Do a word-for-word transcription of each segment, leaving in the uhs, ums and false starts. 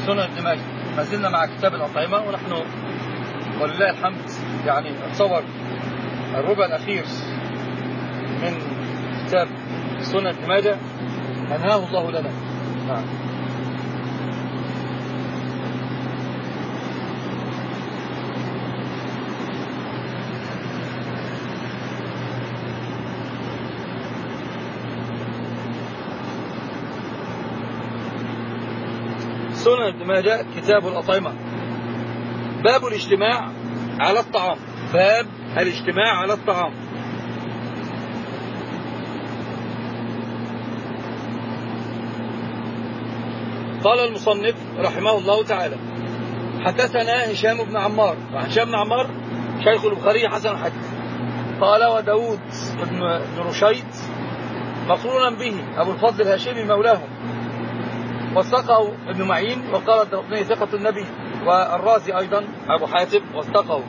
سنن ابن ماجه. ما زلنا مع كتاب الأطعمة، ونحن ولله الحمد يعني اتصور الربع الأخير من كتاب سنن ابن ماجه أنهاه الله لنا. نعم. سنن ابن ماجه كتاب الأطعمة، باب الاجتماع على الطعام. باب الاجتماع على الطعام. قال المصنف رحمه الله تعالى: حدثنا هشام بن عمار. هشام بن عمار شيخ البخاري حسن الحديث. قال: وداود بن رشيد مقرونا به أبو الفضل الهاشمي مولاهم، وثقه ابن معين، وقال الدرقطني ثقة النبي، والرازي أيضا أبو حاتم وثقه.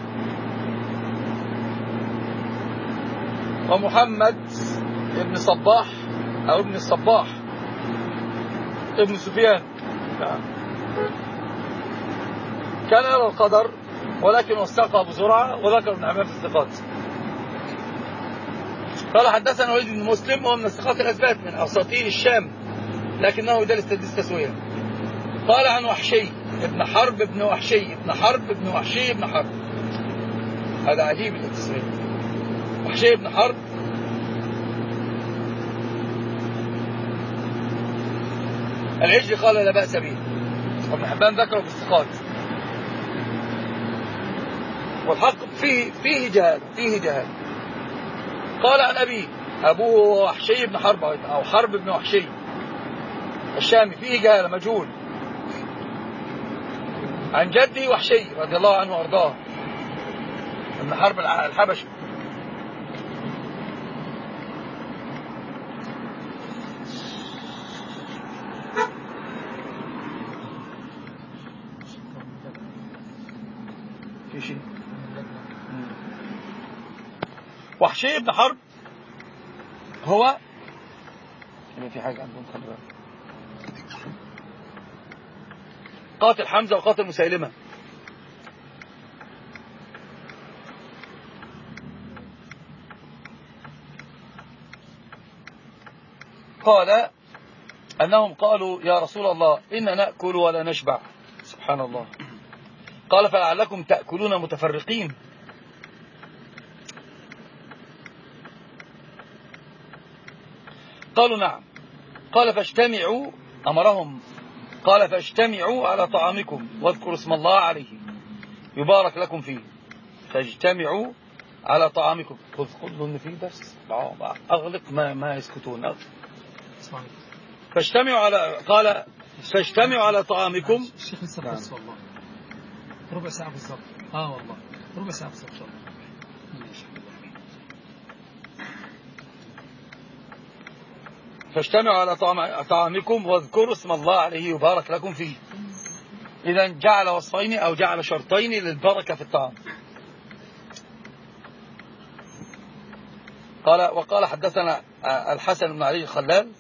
ومحمد ابن صباح أو ابن الصباح ابن سفيان كان يرى القدر، ولكن وثقه أبو زرعة، وذكر ابن عمام في الثقات. قال: حدثنا وليد بن مسلم، وهو من الثقات الأثبات من أساطير الشام، لكنه يدلس تدليس تسوية. قال: عن وحشي ابن حرب ابن وحشي ابن حرب ابن وحشي ابن حرب. هذا عجيب التسمية، وحشي ابن حرب. العجل قال: لا بأس به، وابن حبان ذكره في الثقات. والحق فيه فيه جهال فيه جهال. قال: عن أبيه، أبوه وحشي بن حرب أو حرب بن وحشي الشامي، فيه جهال مجهول. عن جدي وحشي رضي الله عنه وأرضاه ابن حرب الحبشي. في شيء وحشي بن حرب هو في حاجة عندهم خلي بالك، قاتل حمزة وقاتل مسيلمة. قال أنهم قالوا: يا رسول الله، إن نأكل ولا نشبع. سبحان الله. قال: فلعلكم تأكلون متفرقين. قالوا: نعم. قال: فاجتمعوا، أمرهم، قال: فاجتمعوا على طعامكم واذكروا اسم الله عليه يبارك لكم فيه. فاجتمعوا على طعامكم. خذوا ان فيه درس، اغلق ما ما يسكتون. أغلق. فاجتمعوا على قال فاجتمعوا على طعامكم. الشيخ لسه درس والله ربع ساعة بالضبط. اه والله ربع ساعة بالضبط. فاجتمعوا على طعامكم واذكروا اسم الله عليه يبارك لكم فيه. إذا جعل وصفين أو جعل شرطين للبركة في الطعام. قال: وقال حدثنا الحسن بن علي الخلال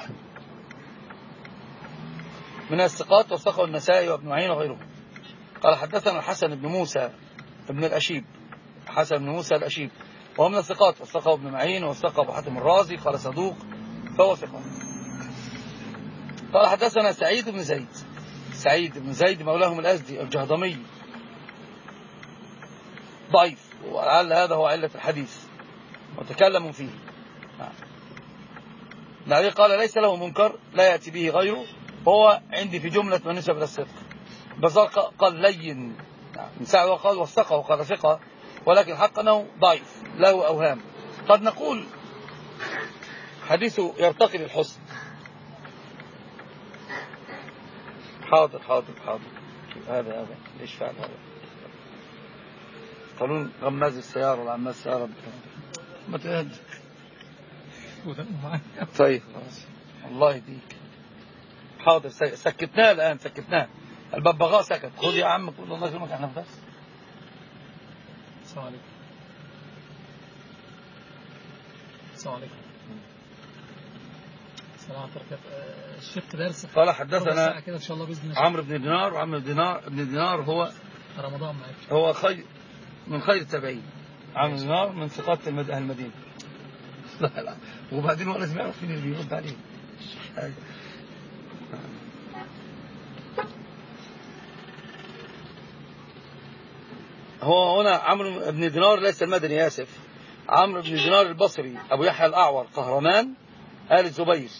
من الثقات، وثقه النسائي وابن معين وغيره. قال: حدثنا الحسن بن موسى ابن الأشيب، حسن بن موسى الأشيب، وهو من الثقات، وثقه ابن معين وثقه أبو حاتم الرازي، قال: صدوق فهو ثقة. قال: حدثنا سعيد بن زيد، سعيد بن زيد مولاهم الأزدي الجهضمي، ضعيف، ولعل هذا هو علة الحديث وتكلموا فيه. نعم. قال: ليس له منكر لا يأتي به غيره، وهو عندي في جملة من نسب إلى الصدق. بزار قال لين، من ساعة وقال وثقه وقال ثقة، ولكن حق أنه ضعيف له أوهام. قد نقول حديثه يرتقي للحسن. حاضر حاضر حاضر. هذا هذا ليش فعل هذا؟ قالون غماز السيارة ولا عماز السيارة ما تهد. طيب خلاص الله يهديك. حاضر سكتناه الآن، سكتناه. الببغاء سكت. خذ يا عم قول الله يكرمك احنا في درس. السلام عليكم. السلام عليكم. الشيخ درس قال حدثنا كده ان شاء الله باذن الله عمرو بن دينار. وعمرو بن دينار ابن دينار هو رمضان معاك هو خير من خير التابعين. عمرو بن دينار من ثقات اهل المدينه. لا لا وبعدين هو لازم يعرف مين اللي بيرد عليه. هو هنا عمرو بن دينار ليس المدني، آسف، عمرو بن دينار البصري أبو يحيى الأعور قهرمان آل الزبير،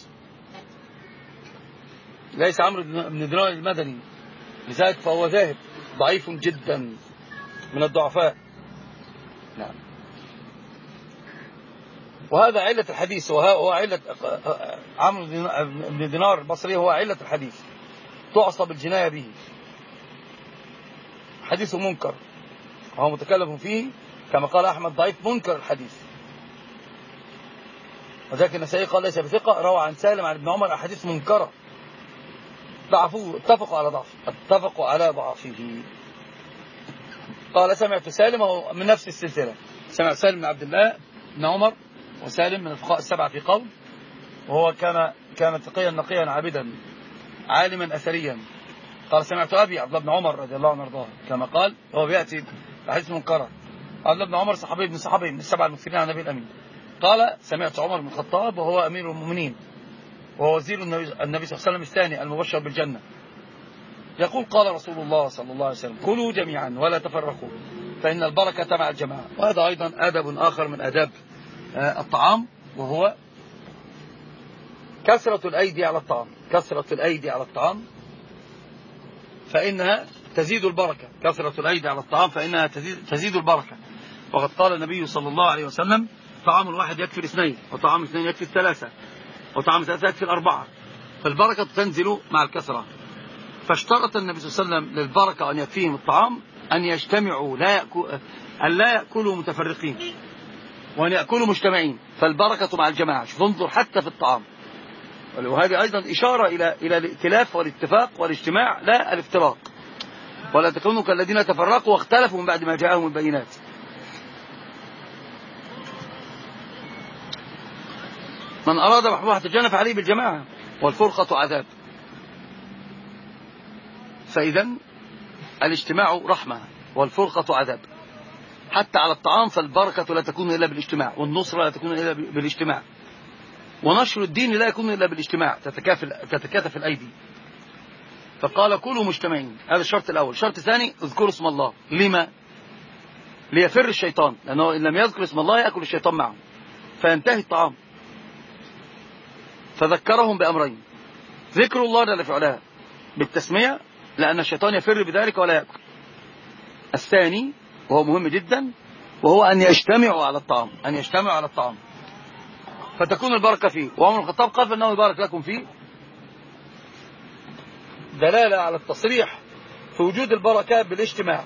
ليس عمرو بن دينار المدني، لذلك فهو ذاهب ضعيف جدا من الضعفاء. نعم. وهذا علة الحديث، وهو علة عمرو بن دينار البصري، هو علة الحديث، تعصب الجناية به، حديثه منكر، وهو متكلم فيه كما قال أحمد ضعيف منكر الحديث. وذلك النسائي قال ليس بثقة، روى عن سالم عن ابن عمر أحاديث منكرة، ضعفوه، اتفقوا على ضعف اتفقوا على ضعفه. قال سمعت سالم، وهو من نفس السلسلة، سمع سالم بن عبد الله بن عمر، وسالم من الفقهاء السبعة في قول، وهو كان كان تقيا نقيا عابدا عالما أثريا. قال سمعت أبي عبد الله بن عمر رضي الله عنه وارضاه، كما قال هو بيأتي بحديث منكرة. عبد الله بن عمر صحابي من صحابي من السبعة المكثرين عن النبي الأمين. قال سمعت عمر بن الخطاب وهو أمير المؤمنين وهو وزير النبي صلى الله عليه وسلم الثاني المبشر بالجنة، يقول قال رسول الله صلى الله عليه وسلم كلوا جميعا ولا تفرقوا فإن البركة مع الجماعة. وهذا أيضا أدب آخر من أداب الطعام، وهو كثرة الأيدي على الطعام. كثرة الأيدي على الطعام فإنها تزيد البركة. كثرة الأيدي على الطعام فإنها تزيد, تزيد البركة. وقد قال النبي صلى الله عليه وسلم طعام الواحد يكفي الاثنين، وطعام الاثنين يكفي الثلاثة، وطعام الثلاثة يكفي الأربعة، فالبركة تنزل مع الكثرة. فاشترط النبي صلى الله عليه وسلم للبركة أن يكفيهم الطعام أن يجتمعوا، لا يأكل أن لا يأكلوا متفرقين، وأن يأكلوا مجتمعين، فالبركة مع الجماعة. انظر حتى في الطعام. وهذه أيضا إشارة إلى إلى الائتلاف والاتفاق والاجتماع، لا الافتراق. ولا تكونوا كالذين تفرقوا واختلفوا من بعد ما جاءهم البينات. من أراد محبوبة الجنة فعليه بالجماعة، والفرقة عذاب. فإذا الاجتماع رحمة والفرقة عذاب. حتى على الطعام فالبركة لا تكون إلا بالاجتماع، والنصرة لا تكون إلا بالاجتماع، ونشر الدين لا يكون إلا بالاجتماع، تتكاتف الأيدي. فقال كلوا مجتمعين، هذا الشرط الأول. الشرط الثاني اذكروا اسم الله. لما؟ ليفر الشيطان، لأنه إن لم يذكر اسم الله يأكل الشيطان معه فينتهي الطعام. فذكرهم بأمرين: ذكر الله جل في علاه بالتسمية، لأن الشيطان يفر بذلك ولا يأكل. الثاني وهو مهم جدا، وهو أن يجتمعوا على الطعام، أن يجتمعوا على الطعام فتكون البركة فيه. وعمر بن الخطاب قال فإنه يبارك لكم فيه، دلالة على التصريح في وجود البركة بالاجتماع.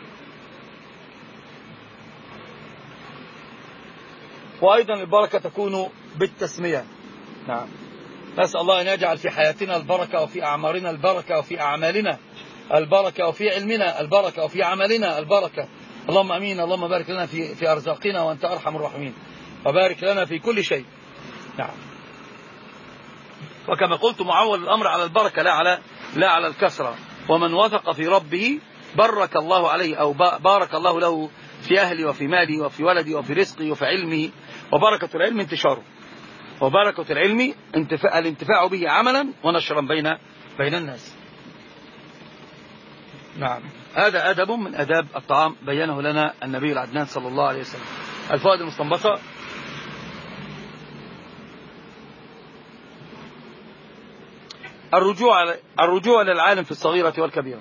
وأيضا البركة تكون بالتسمية. نعم. نسأل الله أن يجعل في حياتنا البركة، وفي أعمارنا البركة، وفي أعمالنا البركة، وفي علمنا البركة، وفي عملنا البركة. اللهم أمين. اللهم بارك لنا في في أرزاقنا وأنت أرحم الراحمين، وبارك لنا في كل شيء. نعم. وكما قلت معول الأمر على البركة لا على لا على الكثرة. ومن وثق في ربه بارك الله عليه، أو بارك الله له في أهله وفي ماله وفي ولده وفي رزقه وفي علمه. وبركة العلم انتشاره، وبركة العلم انتفاع الانتفاع به عملا ونشرا بين بين الناس. نعم. هذا أدب من أداب الطعام بينه لنا النبي العدنان صلى الله عليه وسلم. الفوائد المستنبطة: الرجوع الرجوع للعالم في الصغيرة والكبيرة.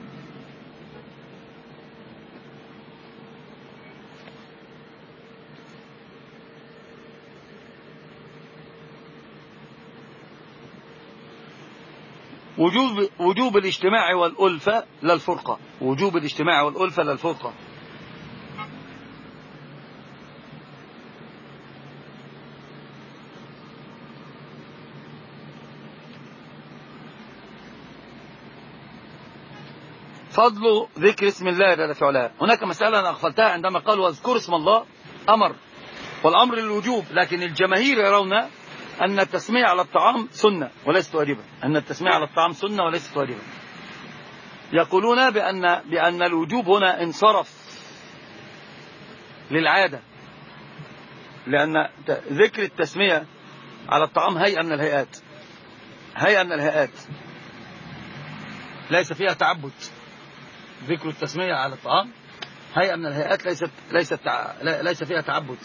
وجوب وجوب الاجتماع والألفة لا الفرقة. وجوب الاجتماع والألفة لا الفرقة. فضل ذكر اسم الله جل في علاه. هناك مسألة أنا أغفلتها عندما قال واذكر اسم الله، أمر، والأمر للوجوب، لكن الجماهير يرون أن التسمية على الطعام سنة وليست واجبة، أن التسمية على الطعام سنة وليست واجبة. يقولون بأن بأن الوجوب هنا انصرف للعادة، لأن ذكر التسمية على الطعام هيئة من الهيئات، هيئة من الهيئات ليس فيها تعبد. ذكر التسمية على الطعام هيئة من الهيئات ليست ليست ليس فيها تعبد،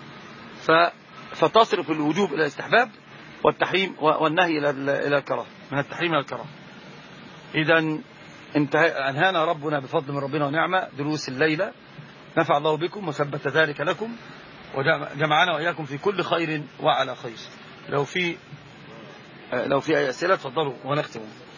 فتصرف الوجوب إلى الاستحباب والتحريم والنهي إلى إلى الكراهة، من التحريم إلى الكراهة. إذا أنهانا ربنا بفضل من ربنا ونعمة دروس الليلة، نفع الله بكم وثبت ذلك لكم وجمعنا وإياكم في كل خير وعلى خير. لو في لو في أي أسئلة تفضلوا ونختم.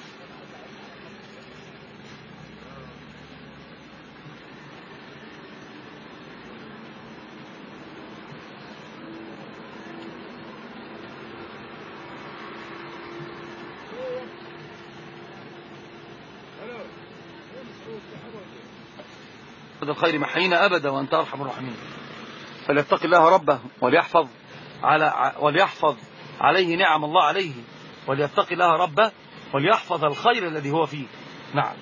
الخير محينا أبدا وأنت أرحم الراحمين. فليتق الله ربه وليحفظ على وليحفظ عليه نعم الله عليه، وليتق الله ربه وليحفظ الخير الذي هو فيه. نعم.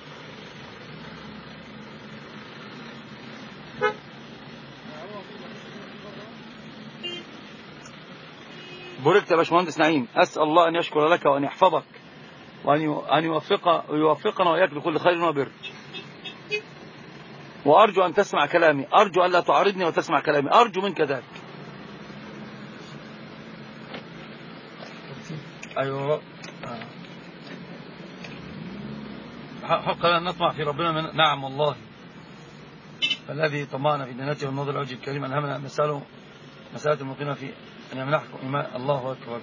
باركت يا باشمهندس نعيم، أسأل الله أن يشكر لك وأن يحفظك وأن يوفق ويوفقنا وإياك لكل خير وبر. وأرجو أن تسمع كلامي، أرجو أن لا تعارضني وتسمع كلامي، أرجو منك ذلك. أيوة حق أن نطمع في ربنا من... نعم والله. فالذي طمعنا في جنته والنظر الوجه الكريم ألهمنا نسأله مسألة المقيمة في أن يمنحكم إيمان. الله أكبر.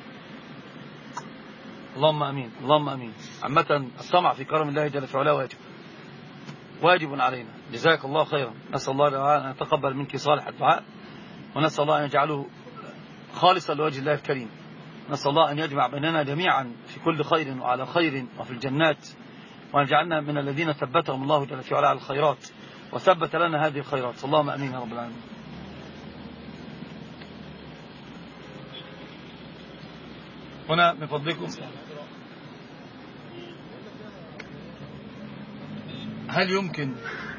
اللهم أمين، اللهم أمين. عامة الطمع في كرم الله جل في علاه واجب، واجب علينا. جزاك الله خيرا. نسأل الله أن يتقبل منك صالح الدعاء، ونسأل الله أن يجعله خالصا لوجه الله الكريم. نسأل الله أن يجمع بيننا جميعا في كل خير وعلى خير وفي الجنات، وأن يجعلنا من الذين ثبتهم الله جل في علاه على الخيرات وثبت لنا هذه الخيرات. اللهم أمين يا رب العالمين. هنا من فضلكم هل يمكن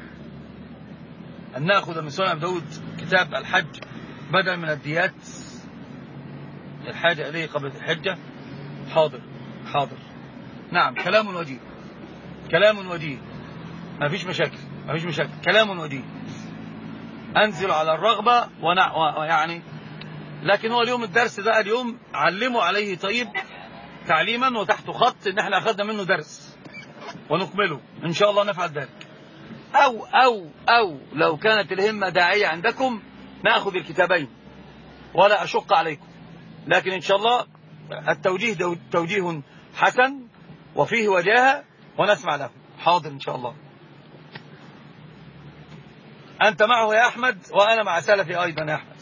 أن نأخذ من سنن أبي داود كتاب الحج بدل من الديات الحاجة إليه قبل الحجة؟ حاضر حاضر. نعم كلام وجيه، كلام وجيه، ما فيش مشاكل، ما فيش مشاكل، كلام وجيه. أنزل على الرغبة ويعني، لكن هو اليوم الدرس ده اليوم علموا عليه طيب تعليما وتحت خط إن احنا أخذنا منه درس ونكمله إن شاء الله نفعل ذلك. أو أو أو لو كانت الهمة داعية عندكم نأخذ الكتابين ولا أشق عليكم، لكن إن شاء الله التوجيه توجيه حسن وفيه وجاهة ونسمع له. حاضر إن شاء الله. أنت معه يا أحمد وأنا مع سلفي أيضا يا أحمد.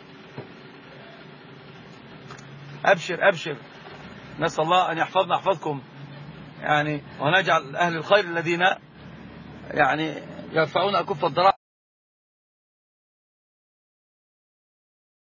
أبشر أبشر. نسأل الله أن يحفظنا يحفظكم يعني، ونجعل أهل الخير الذين يعني يرفعون أكف الضراعة